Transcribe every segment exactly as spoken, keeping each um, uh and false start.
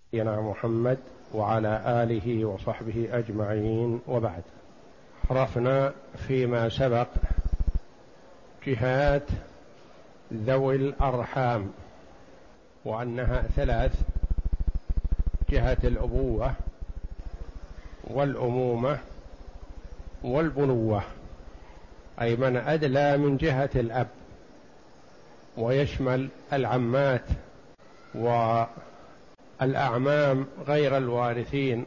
نبينا محمد وعلى آله وصحبه أجمعين، وبعد. عرفنا فيما سبق جهات ذوي الأرحام وأنها ثلاث: جهة الأبوة والأمومة والبنوة، أي من أدلى من جهة الأب، ويشمل العمات والأعمام غير الوارثين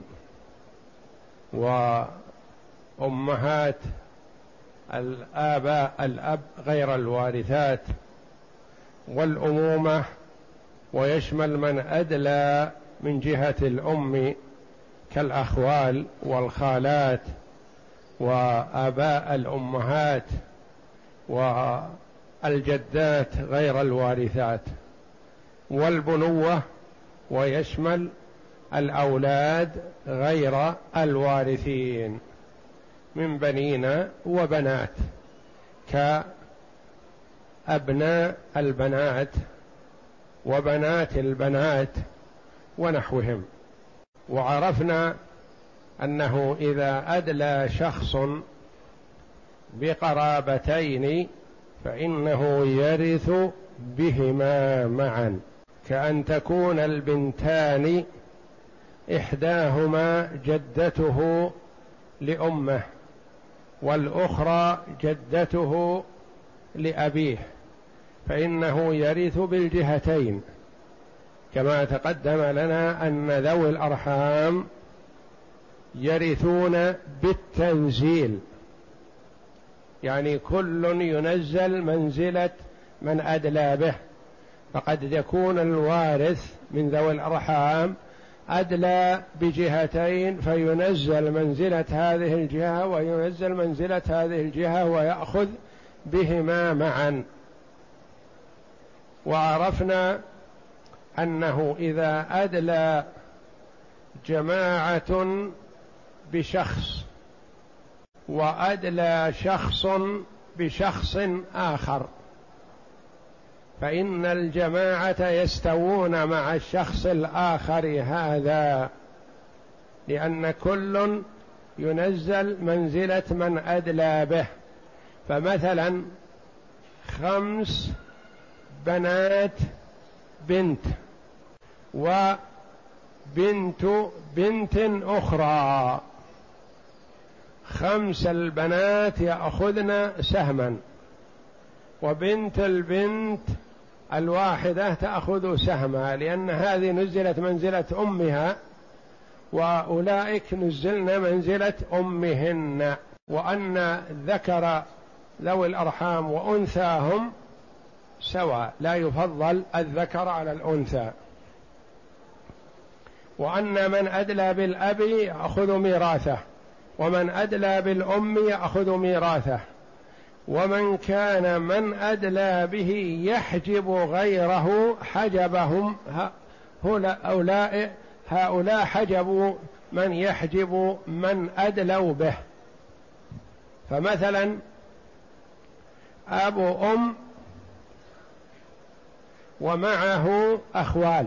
وأمهات الآباء الأب غير الوارثات، والأمومة ويشمل من أدلى من جهة الأم كالأخوال والخالات وآباء الأمهات والجدات غير الوارثات، والبنوة ويشمل الأولاد غير الوارثين من بنين وبنات كأبناء البنات وبنات البنات ونحوهم. وعرفنا أنه إذا أدلى شخص بقرابتين فإنه يرث بهما معا، كأن تكون البنتان إحداهما جدته لأمه والأخرى جدته لأبيه، فإنه يرث بالجهتين، كما تقدم لنا أن ذوي الأرحام يرثون بالتنزيل، يعني كل ينزل منزلة من أدلى به، فقد يكون الوارث من ذوي الأرحام أدلى بجهتين فينزل منزلة هذه الجهة وينزل منزلة هذه الجهة ويأخذ بهما معا. وعرفنا أنه إذا أدلى جماعة بشخص وأدلى شخص بشخص آخر فإن الجماعة يستوون مع الشخص الآخر هذا، لأن كل ينزل منزلة من أدلى به. فمثلا خمس بنات بنت وبنت بنت أخرى، خمس البنات يأخذن سهما، وبنت البنت الواحدة تأخذ سهما، لأن هذه نزلت منزلة أمها وأولئك نزلن منزلة أمهن، وأن ذكر ذوي الأرحام وأنثاهم سواء، لا يفضل الذكر على الأنثى، وأن من أدلى بالأب يأخذ ميراثه، ومن أدلى بالأم يأخذ ميراثه، ومن كان من أدلى به يحجب غيره حجبهم هؤلاء هؤلاء حجبوا من يحجب من أدلوا به. فمثلا أبو أم ومعه أخوال،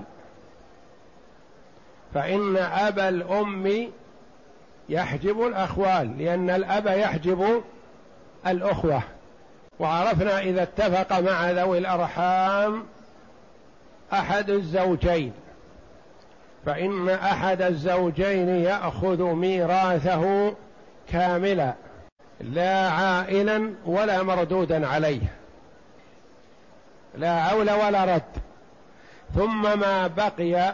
فإن أبا الأم يحجب الأخوال، لأن الأب يحجب الأخوة. وعرفنا إذا اتفق مع ذوي الأرحام أحد الزوجين فإن أحد الزوجين يأخذ ميراثه كاملا لا عائلا ولا مردودا عليه، لا عول ولا رد، ثم ما بقي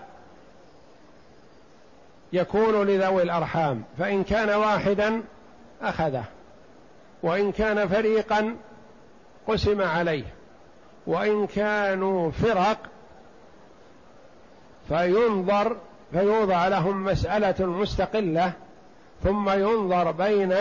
يكون لذوي الأرحام، فإن كان واحدا أخذه، وإن كان فريقا قسم عليه، وإن كانوا فرق فينظر فيوضع لهم مسألة مستقلة، ثم ينظر بين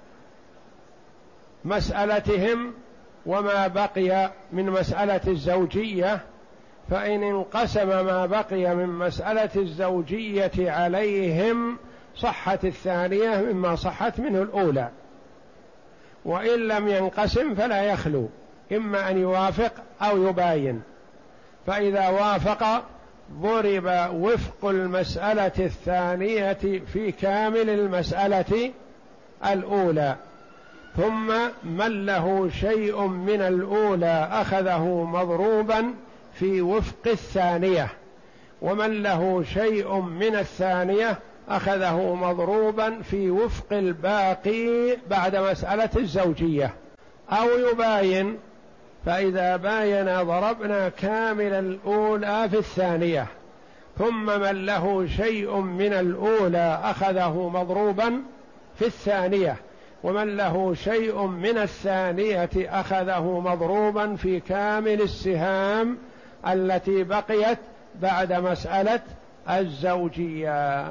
مسألتهم وما بقي من مسألة الزوجية، فإن انقسم ما بقي من مسألة الزوجية عليهم صحت الثانية مما صحت منه الأولى، وإن لم ينقسم فلا يخلو، إما أن يوافق أو يباين، فإذا وافق ضرب وفق المسألة الثانية في كامل المسألة الأولى، ثم من له شيء من الأولى أخذه مضروبا في وفق الثانية، ومن له شيء من الثانية أخذه مضروبا في وفق الباقي بعد مسألة الزوجية. أو يباين، فإذا باين ضربنا كامل الأولى في الثانية، ثم من له شيء من الأولى أخذه مضروبا في الثانية، ومن له شيء من الثانية أخذه مضروبا في كامل السهام التي بقيت بعد مسألة الزوجية.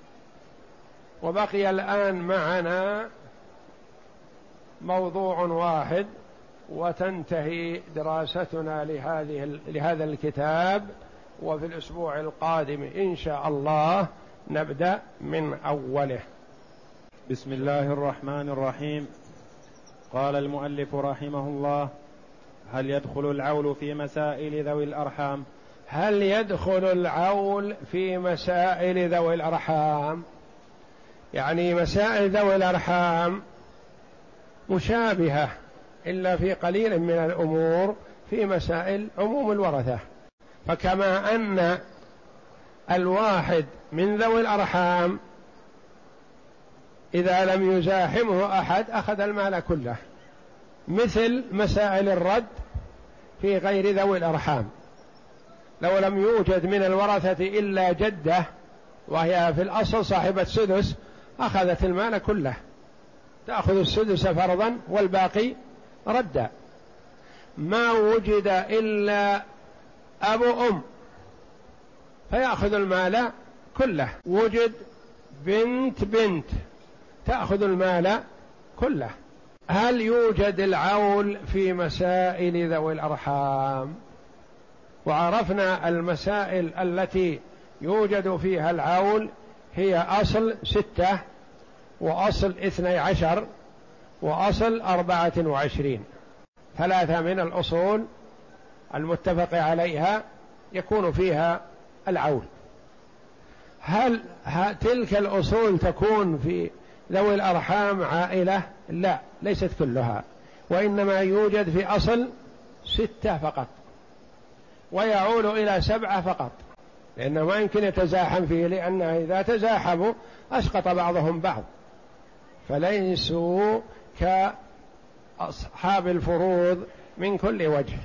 وبقي الآن معنا موضوع واحد وتنتهي دراستنا لهذه لهذا الكتاب، وفي الأسبوع القادم إن شاء الله نبدأ من أوله. بسم الله الرحمن الرحيم. قال المؤلف رحمه الله: هل يدخل العول في مسائل ذوي الأرحام؟ هل يدخل العول في مسائل ذوي الأرحام؟ يعني مسائل ذوي الأرحام مشابهة إلا في قليل من الأمور في مسائل عموم الورثة. فكما أن الواحد من ذوي الأرحام إذا لم يزاحمه أحد أخذ المال كله، مثل مسائل الرد في غير ذوي الأرحام، لو لم يوجد من الورثة إلا جدة وهي في الأصل صاحبة سدس أخذت المال كله، تأخذ السدس فرضا والباقي ردا. ما وجد إلا أبو أم فيأخذ المال كله، وجد بنت بنت تأخذ المال كله. هل يوجد العول في مسائل ذوي الأرحام؟ وعرفنا المسائل التي يوجد فيها العول هي أصل ستة، وأصل اثني عشر، وأصل أربعة وعشرين، ثلاثة من الأصول المتفق عليها يكون فيها العول. هل تلك الأصول تكون في ذوي الأرحام عائلة؟ لا، ليست كلها، وإنما يوجد في أصل ستة فقط، ويعول إلى سبعة فقط، لأنه ما يمكن يتزاحم فيه، لأنه إذا تزاحموا أسقط بعضهم بعض، فليسوا كأصحاب الفروض من كل وجه.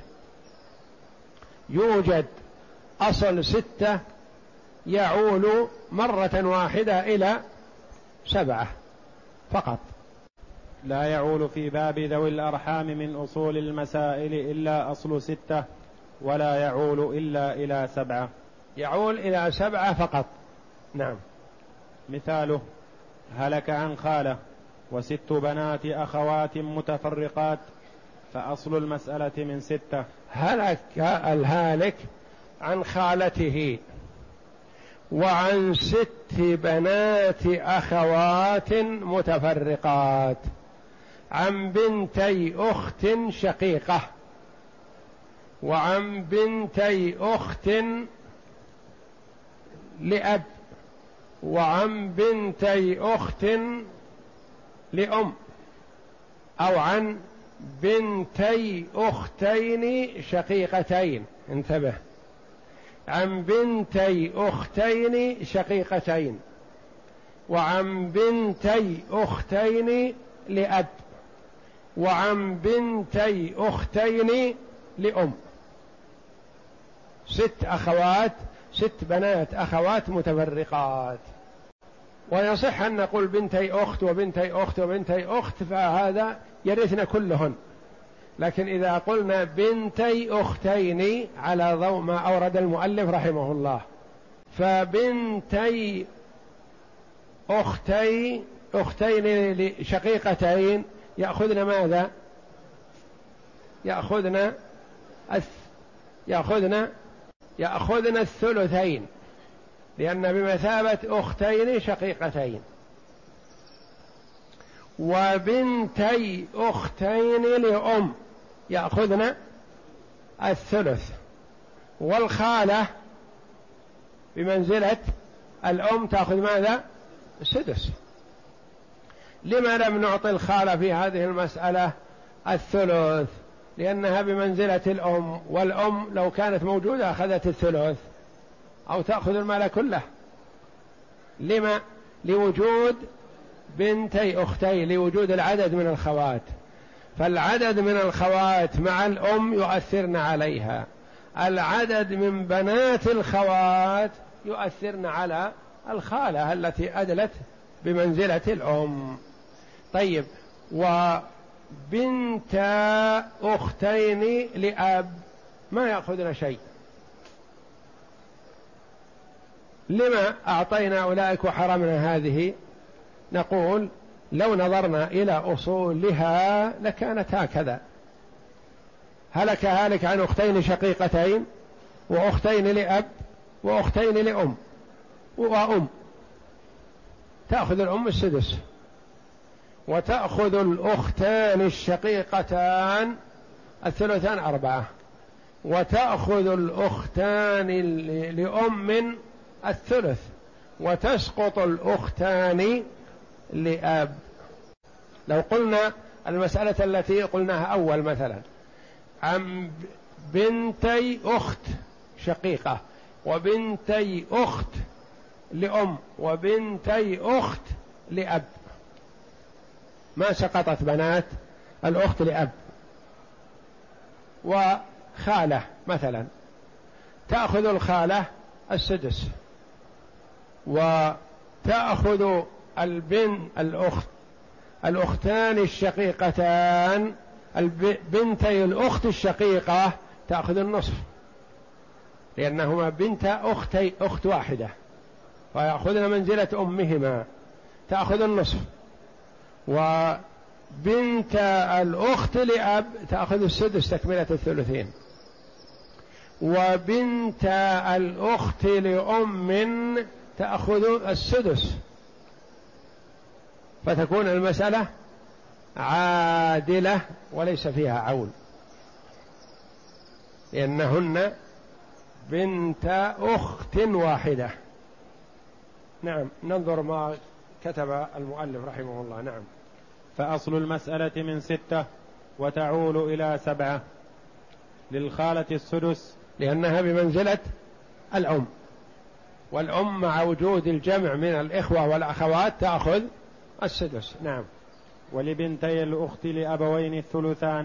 يوجد أصل ستة يعول مرة واحدة إلى سبعة فقط. لا يعول في باب ذوي الأرحام من أصول المسائل إلا أصل ستة، ولا يعول إلا إلى سبعة. يعول إلى سبعة فقط. نعم. مثاله: هلك عن خالة وست بنات أخوات متفرقات، فأصل المسألة من ستة. هلك الهالك عن خالته وعن ست بنات أخوات متفرقات، عن بنتي أخت شقيقة، وعن بنتي أخت لأب، وعن بنتي أخت لأم، أو عن بنتي أختين شقيقتين. انتبه، عن بنتي أختين شقيقتين، وعن بنتي أختين لأب، وعن بنتي أختين لأم. ست أخوات، ست بنات أخوات متفرقات. ويصح أن نقول بنتي أخت وبنتي أخت وبنتي أخت، فهذا يرثن كلهن، لكن إذا قلنا بنتي أختين على ضوء ما أورد المؤلف رحمه الله، فبنتي أختي أختين شقيقتين يأخذن ماذا؟ يأخذن الث... يأخذن يأخذن الثلثين، لأن بمثابة أختين شقيقتين. وبنتي أختين لأم يأخذن الثلث. والخالة بمنزلة الأم تأخذ ماذا؟ السدس. لما لم نعطي الخالة في هذه المسألة الثلث؟ لأنها بمنزلة الأم، والأم لو كانت موجودة أخذت الثلث أو تأخذ المال كله. لما؟ لوجود بنتي أختي، لوجود العدد من الخوات، فالعدد من الخوات مع الأم يؤثرن عليها، العدد من بنات الخوات يؤثرن على الخالة التي أدلت بمنزلة الأم. طيب، وبنت أختين لأب ما يأخذن شيء. لما أعطينا أولئك وحرمنا هذه؟ نقول لو نظرنا إلى أصولها لكانت هكذا: هلك هالك عن أختين شقيقتين وأختين لأب وأختين لأم وأم، تأخذ الأم السدس، وتأخذ الأختان الشقيقتان الثلثان أربعة، وتأخذ الأختان لأم الثلث، وتسقط الأختان لأب. لو قلنا المسألة التي قلناها أول مثلا عن بنتي أخت شقيقة وبنتي أخت لأم وبنتي أخت لأب، ما سقطت بنات الأخت لأب. وخالة مثلا تأخذ الخالة السدس، وتأخذ البن الأخت الأختان الشقيقتان بنتي الأخت الشقيقة تأخذ النصف، لأنهما بنت أختي أخت واحدة فيأخذن منزلة أمهما، تأخذ النصف. وبنت الأخت لأب تأخذ السدس تكملة الثلثين. وبنت الأخت لأم تأخذ السدس، فتكون المسألة عادلة وليس فيها عول، لأنهن بنت أخت واحدة. نعم، ننظر ما كتب المؤلف رحمه الله. نعم. فأصل المسألة من ستة وتعول إلى سبعة. للخالة السدس لأنها بمنزلة الأم، والأم مع وجود الجمع من الإخوة والأخوات تأخذ السدس. نعم. ولبنتي الأخت لأبوين الثلثان،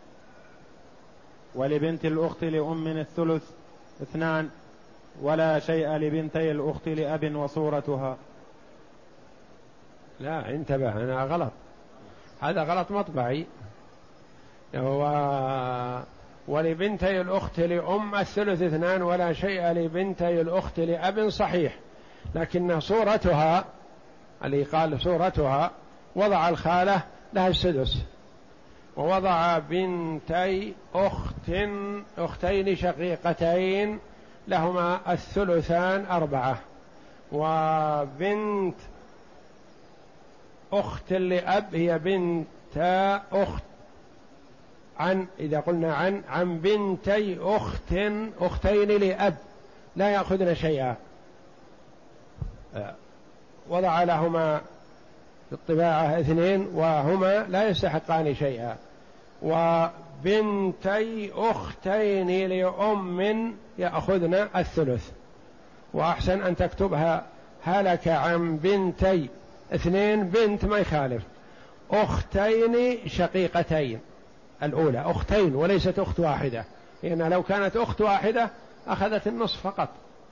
ولبنت الأخت لأم الثلث اثنان، ولا شيء لبنتي الأخت لأب وصورتها. لا، انتبه، أنا غلط، هذا غلط مطبعي. و... ولبنتي الأخت لأم الثلث اثنان ولا شيء لبنتي الأخت لأب صحيح، لكن صورتها اللي قال صورتها وضع الخالة لها السدس، ووضع بنتي أخت أختين شقيقتين لهما الثلثان أربعة، وبنت أخت لأب هي بنت أخت عن إذا قلنا عن عن بنتي أخت أختين لأب لا يأخذن شيئا، وضع لهما في الطباعة اثنين وهما لا يستحقان شيئا. وبنتي أختين لأم يأخذن الثلث، وأحسن أن تكتبها هلك عن بنتي اثنين بنت ما يخالف، أختين شقيقتين، الأولى أختين وليست أخت واحدة، لأن لو كانت أخت واحدة أخذت النصف فقط.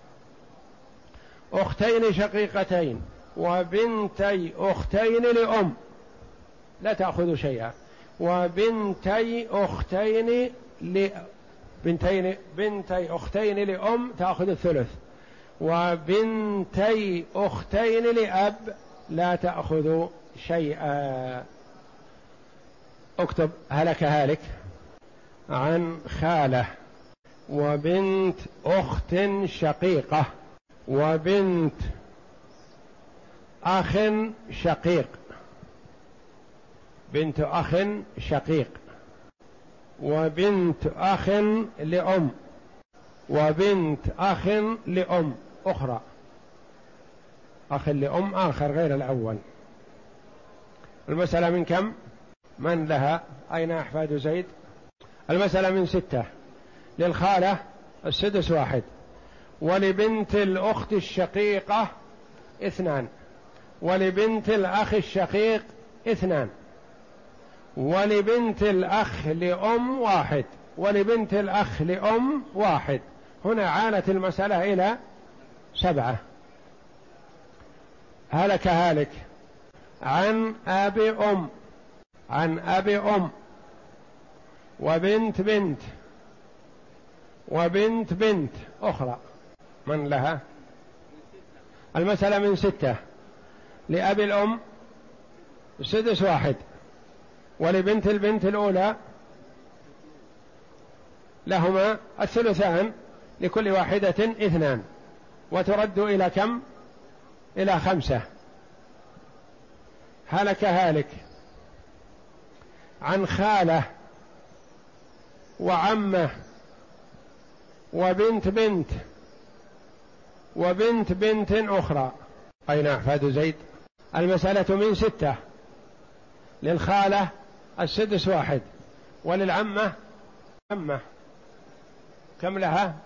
أختين شقيقتين وبنتي أختين لأم لا تأخذ شيئا، وبنتي أختين ل بنتين بنتي أختين لأم تأخذ الثلث، وبنتي أختين لأب لا تأخذ شيئا. اكتب هلك هالك عن خالة وبنت أخت شقيقة وبنت أخ شقيق، بنت أخ شقيق وبنت أخ لأم وبنت أخ لأم أخرى، أخ لأم آخر غير الأول. المسألة من كم؟ من لها؟ أين أحفاد زيد؟ المسألة من ستة. للخالة السدس واحد، ولبنت الأخت الشقيقة اثنان، ولبنت الأخ الشقيق اثنان، ولبنت الأخ لأم واحد، ولبنت الأخ لأم واحد. هنا عانت المسألة إلى سبعة. هلك هالك عن أب أم، عن أب أم، وبنت بنت، وبنت بنت أخرى. من لها؟ المسألة من ستة. لأب الأم السدس واحد، ولبنت البنت الأولى لهما الثلثان، لكل واحدة اثنان، وترد إلى كم؟ إلى خمسة. هلك هالك عن خالة وعمة وبنت بنت وبنت بنت أخرى. أين أحفاد زيد؟ المسألة من ستة. للخالة السدس واحد، وللعمة عمة كم لها؟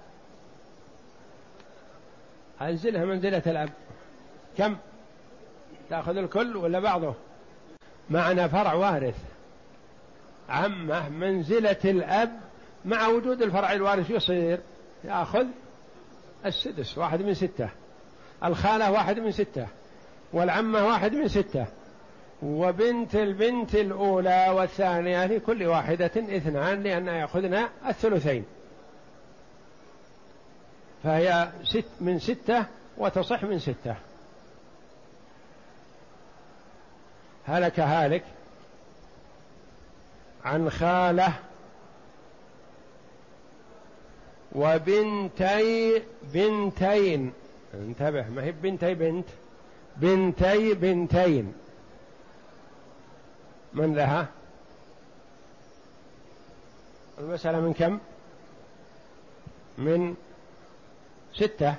أنزلها منزلة الأب. كم تأخذ؟ الكل ولا بعضه؟ معنى فرع وارث. عمة منزلة الأب مع وجود الفرع الوارث يصير يأخذ السدس، واحد من ستة. الخالة واحد من ستة، والعمة واحد من ستة، وبنت البنت الأولى والثانية لكل واحدة اثنان، لأن يأخذنا الثلثين، فهي ست من ستة وتصح من ستة. هلك هالك عن خالة وبنتي بنتين. انتبه، ما هي بنتي بنت، بنتي بنتين. من لها؟ المسألة من كم؟ من ستة.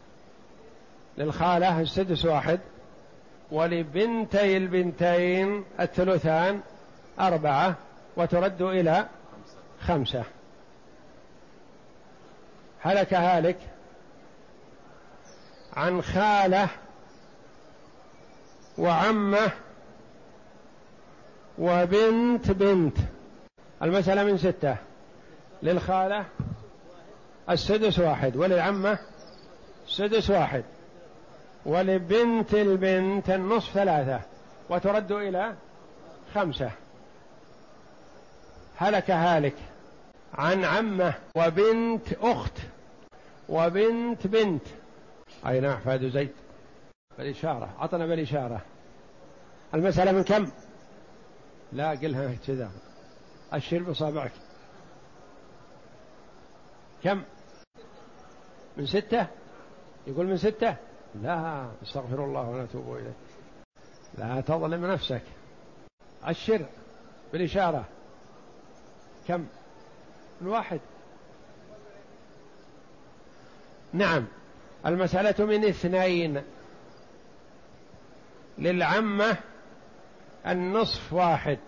للخالة السدس واحد، ولبنتي البنتين الثلثان أربعة، وترد إلى خمسة. هلك هالك عن خالة وعمة وبنت بنت. المسألة من ستة. للخالة السدس واحد، وللعمة السدس واحد، ولبنت البنت النصف ثلاثة، وترد إلى خمسة. هلك هالك عن عمة وبنت أخت وبنت بنت. أين أحفاد زيد؟ بالإشارة، عطنا بالإشارة. المسألة من كم؟ لا قلها كذا، أشير بصابعك. كم؟ من ستة؟ يقول من ستة؟ لا، استغفر الله ونتوب إليه. لا تظلم نفسك، أشر بالإشارة. كم؟ من واحد. نعم. المسألة من اثنين. للعمة النصف واحد،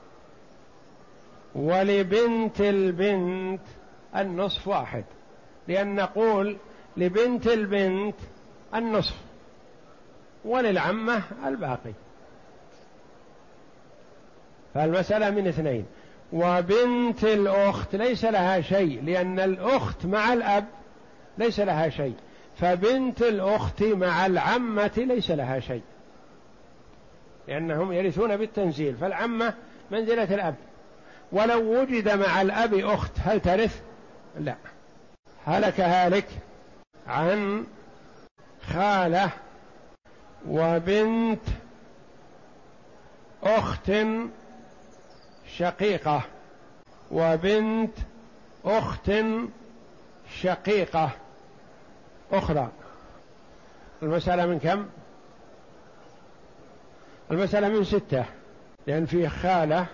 ولبنت البنت النصف واحد، لأن نقول لبنت البنت النصف وللعمة الباقي، فالمسألة من اثنين. وبنت الأخت ليس لها شيء، لأن الأخت مع الأب ليس لها شيء، فبنت الأخت مع العمة ليس لها شيء، لأنهم يرثون بالتنزيل، فالعمة منزلة الأب. ولو وجد مع الأب أخت هل ترث؟ لا. هلك هالك عن خالة وبنت أخت شقيقة وبنت أخت شقيقة أخرى. المسألة من كم؟ المسألة من ستة، لأن فيه خالة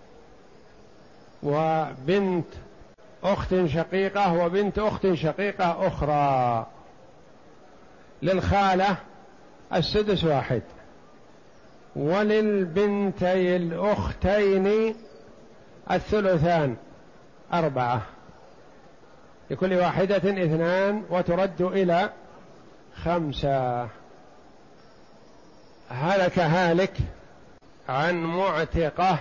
وبنت أخت شقيقة وبنت أخت شقيقة أخرى. للخالة السدس واحد، وللبنتي الأختين الثلثان أربعة، لكل واحدة اثنان وترد إلى خمسة. هلك هالك عن معتقة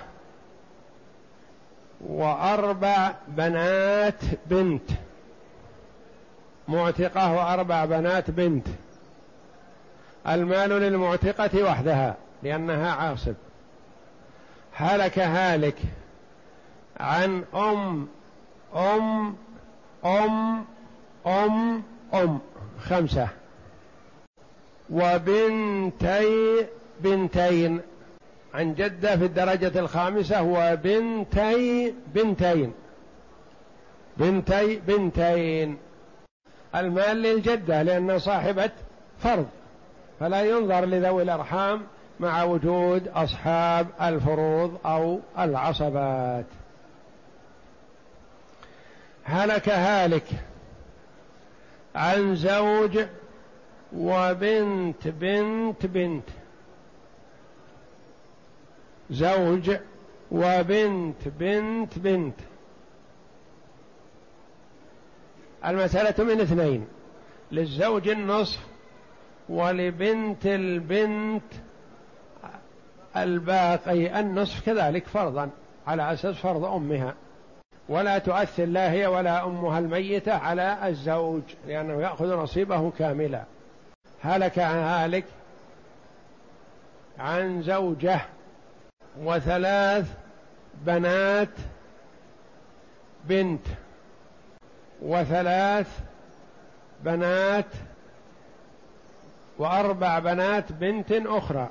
وأربع بنات بنت، معتقة وأربع بنات بنت، المال للمعتقة وحدها لأنها عاصب. هلك هالك عن أم أم أم أم أم خمسة، وبنتي بنتين، عن جدة في الدرجة الخامسة، وبنتي بنتين، بنتي بنتين. المال للجدة لأن صاحبة فرض، فلا ينظر لذوي الأرحام مع وجود أصحاب الفروض أو العصبات. هلك هالك عن زوج وبنت بنت بنت، زوج وبنت بنت بنت، المسألة من اثنين، للزوج النصف ولبنت البنت الباقي النصف كذلك فرضا على أساس فرض أمها، ولا تؤثر لا هي ولا أمها الميتة على الزوج لأنه يأخذ نصيبه كاملا. هلك هالك عن زوجة وثلاث بنات بنت وثلاث بنات وأربع بنات بنت أخرى،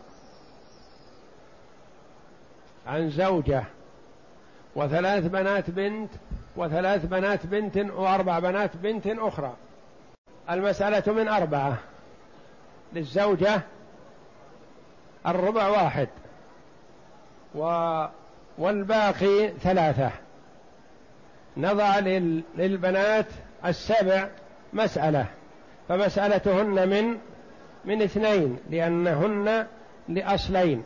عن زوجة وثلاث بنات بنت وثلاث بنات بنت وأربع بنات بنت أخرى، المسألة من أربعة، للزوجة الربع واحد و... والباقي ثلاثة. نضع لل... للبنات السبع مسألة، فمسألتهن من من اثنين لأنهن لأصلين،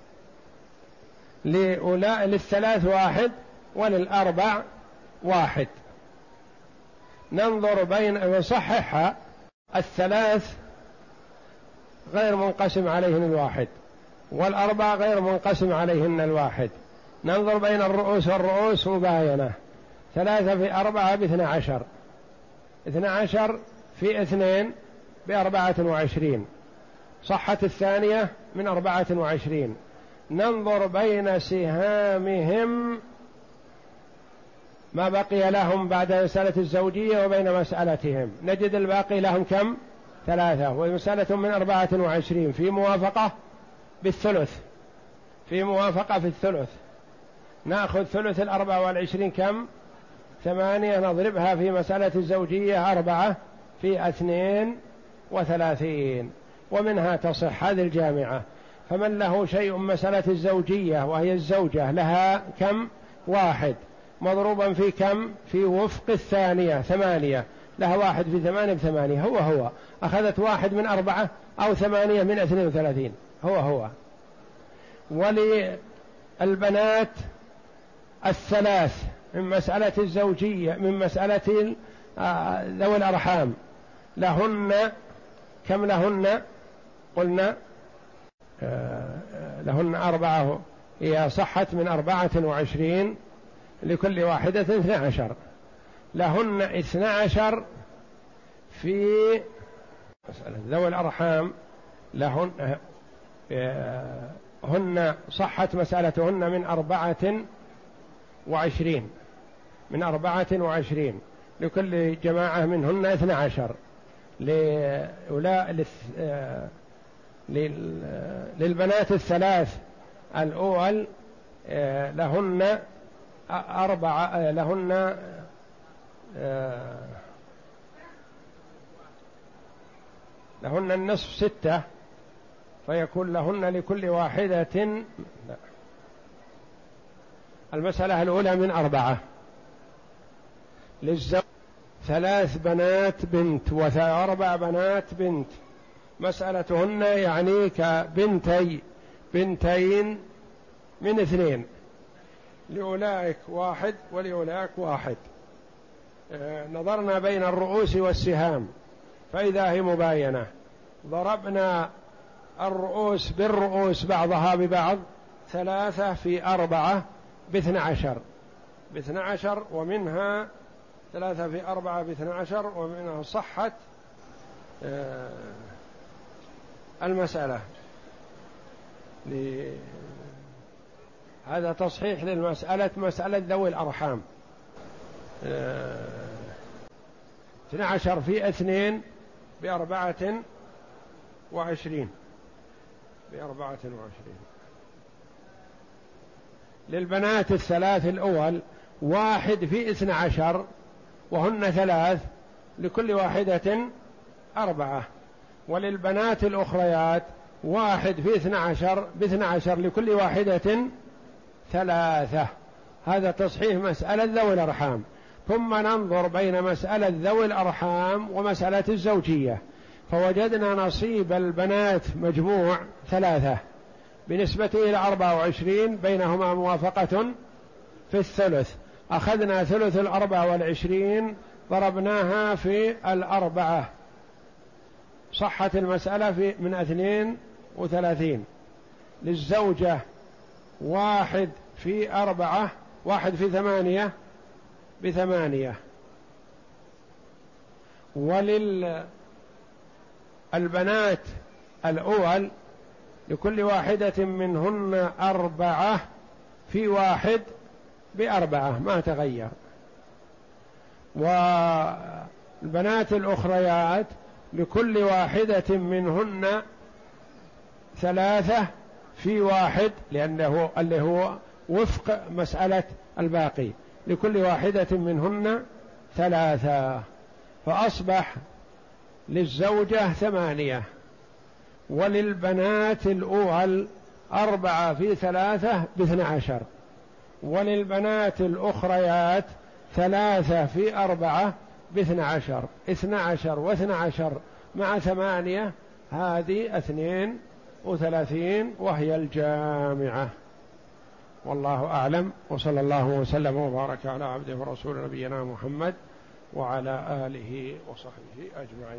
لأولاء للثلاث واحد وللأربع واحد. ننظر بين وصححها، الثلاث غير منقسم عليهن الواحد والأربع غير منقسم عليهن الواحد. ننظر بين الرؤوس والرؤوس مباينة، ثلاثة في أربعة باثنى عشر، اثنى عشر في اثنين بأربعة وعشرين، صحت الثانية من أربعة وعشرين. ننظر بين سهامهم ما بقي لهم بعد مسألة الزوجية وبين مسألتهم، نجد الباقي لهم كم؟ ثلاثة، ومسألة من أربعة وعشرين في موافقة بالثلث، في موافقة في الثلث. نأخذ ثلث الأربعة والعشرين كم؟ ثمانية، نضربها في مسألة الزوجية أربعة في اثنين وثلاثين، ومنها تصح هذه الجامعة. فمن له شيء مسألة الزوجية وهي الزوجة لها كم؟ واحد، مضروبا في كم؟ في وفق الثانية ثمانية، لها واحد في ثمانية بثمانية، هو هو أخذت واحد من أربعة أو ثمانية من اثنين وثلاثين، هو هو. وللبنات الثلاث من مسألة الزوجية من مسألة ذوي الأرحام لهن كم؟ لهن قلنا لهن أربعة، هي صحت من أربعة وعشرين لكل واحدة اثنى عشر، لهن اثنى عشر في مسألة ذوي الأرحام، لهن هن صحت مسألتهن من أربعة وعشرين، من أربعة وعشرين لكل جماعة منهن اثنى عشر، لأولاء للبنات الثلاث الأول لهن أربعة، لهن لهن النصف ستة، فيكون لهن لكل واحدة لا. المسألة الأولى من أربعة، للزوج ثلاث بنات بنت وأربع بنات بنت، مسألتهن يعني كبنتي بنتين من اثنين، لأولئك واحد ولأولئك واحد. نظرنا بين الرؤوس والسهام فإذا هي مباينة، ضربنا الرؤوس بالرؤوس بعضها ببعض، ثلاثة في أربعة باثنى عشر باثنى عشر، ومنها ثلاثة في أربعة باثنى عشر، ومنها صحت المسألة. هذا تصحيح للمسألة، مسألة ذوي الأرحام. اثنى عشر في اثنين بأربعة وعشرين بأربعة وعشرين. للبنات الثلاث الأول واحد في اثنى عشر وهن ثلاث، لكل واحدة أربعة. وللبنات الأخريات واحد في اثنى عشر باثنى عشر، لكل واحدة ثلاثة. هذا تصحيح مسألة ذوي الأرحام. ثم ننظر بين مسألة ذوي الأرحام ومسألة الزوجية، فوجدنا نصيب البنات مجموع ثلاثة بنسبة إلى أربعة وعشرين، بينهما موافقة في الثلث. أخذنا ثلث الأربعة والعشرين ضربناها في الأربعة، صحت المسألة في من اثنين وثلاثين. للزوجة واحد في أربعة واحد في ثمانية بثمانية. وللبنات الأول لكل واحدة منهن أربعة في واحد بأربعة، ما تغير. والبنات الأخريات لكل واحدة منهن ثلاثة في واحد، لأنه اللي هو وفق مسألة الباقي، لكل واحدة منهن ثلاثة، فأصبح للزوجة ثمانية، وللبنات الأول أربعة في ثلاثة باثنى عشر، وللبنات الأخريات ثلاثة في أربعة باثنى عشر. اثنى عشر واثنى عشر مع ثمانية، هذه اثنين وثلاثين، وهي الجامعة. والله أعلم، وصلى الله وسلم وبارك على عبده ورسول نبينا محمد وعلى آله وصحبه أجمعين.